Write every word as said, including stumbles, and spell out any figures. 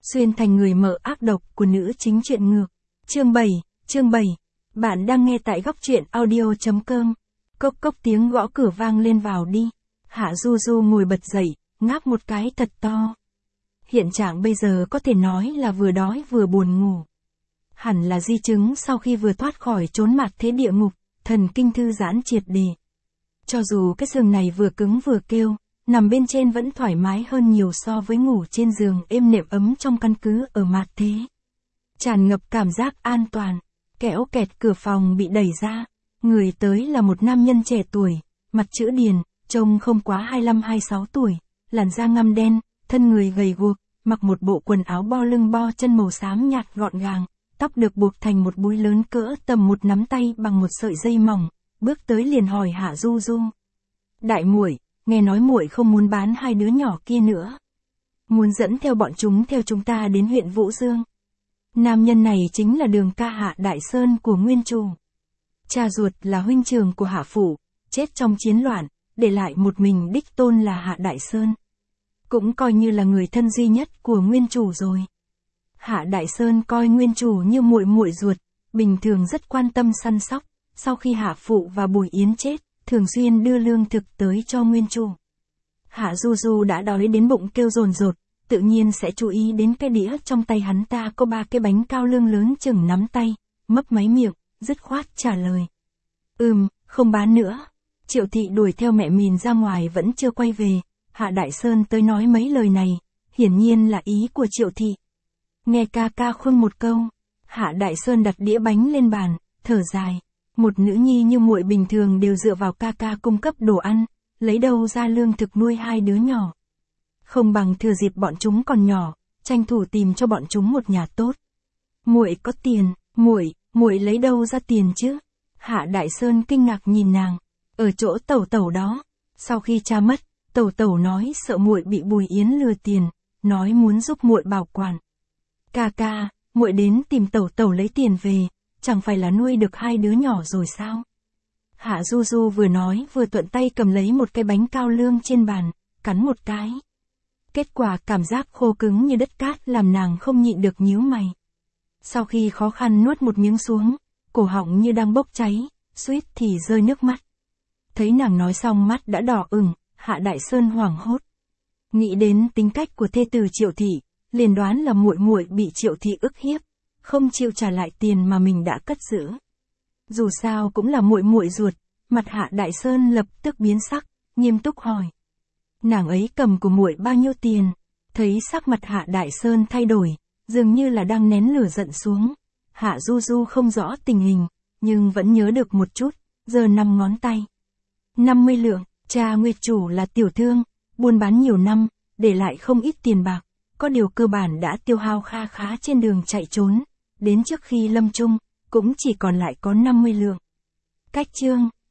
xuyên thành người mở ác độc của nữ chính truyện ngược. Chương bảy, chương bảy. Bạn đang nghe tại góc truyện audio chấm com. Cốc cốc tiếng gõ cửa vang lên, vào đi. Hạ Du Du ngồi bật dậy, ngáp một cái thật to. Hiện trạng bây giờ có thể nói là vừa đói vừa buồn ngủ. Hẳn là di chứng sau khi vừa thoát khỏi chốn mặt thế địa ngục, thần kinh thư giãn triệt để. Cho dù cái giường này vừa cứng vừa kêu, nằm bên trên vẫn thoải mái hơn nhiều so với ngủ trên giường êm nệm ấm trong căn cứ ở mặt thế. Tràn ngập cảm giác an toàn, kẽo kẹt cửa phòng bị đẩy ra. Người tới là một nam nhân trẻ tuổi, mặt chữ điền, trông không quá hai mươi lăm hai mươi sáu tuổi, làn da ngăm đen, thân người gầy guộc, mặc một bộ quần áo bo lưng bo chân màu xám nhạt gọn gàng, tóc được buộc thành một búi lớn cỡ tầm một nắm tay bằng một sợi dây mỏng, bước tới liền hỏi Hạ Du Du. Đại muội, nghe nói muội không muốn bán hai đứa nhỏ kia nữa. Muốn dẫn theo bọn chúng theo chúng ta đến huyện Vũ Dương. Nam nhân này chính là Đường ca Hạ Đại Sơn của nguyên chủ. Cha ruột là huynh trưởng của Hạ Phủ, chết trong chiến loạn, để lại một mình đích tôn là Hạ Đại Sơn. Cũng coi như là người thân duy nhất của nguyên chủ rồi. Hạ Đại Sơn coi nguyên chủ như muội muội ruột, bình thường rất quan tâm săn sóc, sau khi Hạ Phụ và Bùi Yến chết, thường xuyên đưa lương thực tới cho nguyên chủ. Hạ Du Du đã đói đến bụng kêu dồn dột, tự nhiên sẽ chú ý đến cái đĩa trong tay hắn ta có ba cái bánh cao lương lớn chừng nắm tay, mấp máy miệng, dứt khoát trả lời. Ừm, không bán nữa. Triệu Thị đuổi theo mẹ mình ra ngoài vẫn chưa quay về, Hạ Đại Sơn tới nói mấy lời này, hiển nhiên là ý của Triệu Thị. Nghe ca ca khưng một câu, Hạ Đại Sơn đặt đĩa bánh lên bàn, thở dài. Một nữ nhi như muội bình thường đều dựa vào ca ca cung cấp đồ ăn, lấy đâu ra lương thực nuôi hai đứa nhỏ. Không bằng thừa dịp bọn chúng còn nhỏ, tranh thủ tìm cho bọn chúng một nhà tốt. Muội có tiền, muội, muội lấy đâu ra tiền chứ? Hạ Đại Sơn kinh ngạc nhìn nàng, ở chỗ Tẩu Tẩu đó. Sau khi cha mất, Tẩu Tẩu nói sợ muội bị Bùi Yến lừa tiền, nói muốn giúp muội bảo quản. Ca ca, muội đến tìm Tẩu Tẩu lấy tiền về, chẳng phải là nuôi được hai đứa nhỏ rồi sao? Hạ Du Du vừa nói vừa thuận tay cầm lấy một cái bánh cao lương trên bàn, cắn một cái. Kết quả cảm giác khô cứng như đất cát làm nàng không nhịn được nhíu mày. Sau khi khó khăn nuốt một miếng xuống, cổ họng như đang bốc cháy, suýt thì rơi nước mắt. Thấy nàng nói xong mắt đã đỏ ửng, Hạ Đại Sơn hoảng hốt. Nghĩ đến tính cách của thê tử Triệu Thị, liền đoán là muội muội bị Triệu Thị ức hiếp, không chịu trả lại tiền mà mình đã cất giữ. Dù sao cũng là muội muội ruột, mặt Hạ Đại Sơn lập tức biến sắc, nghiêm túc hỏi. Nàng ấy cầm của muội bao nhiêu tiền? Thấy sắc mặt Hạ Đại Sơn thay đổi, dường như là đang nén lửa giận xuống. Hạ Du Du không rõ tình hình, nhưng vẫn nhớ được một chút, giờ năm ngón tay. năm mươi lượng, cha nguyên chủ là tiểu thương, buôn bán nhiều năm, để lại không ít tiền bạc, có điều cơ bản đã tiêu hao kha khá trên đường chạy trốn, đến trước khi lâm chung, cũng chỉ còn lại có năm mươi lượng. Cách chương.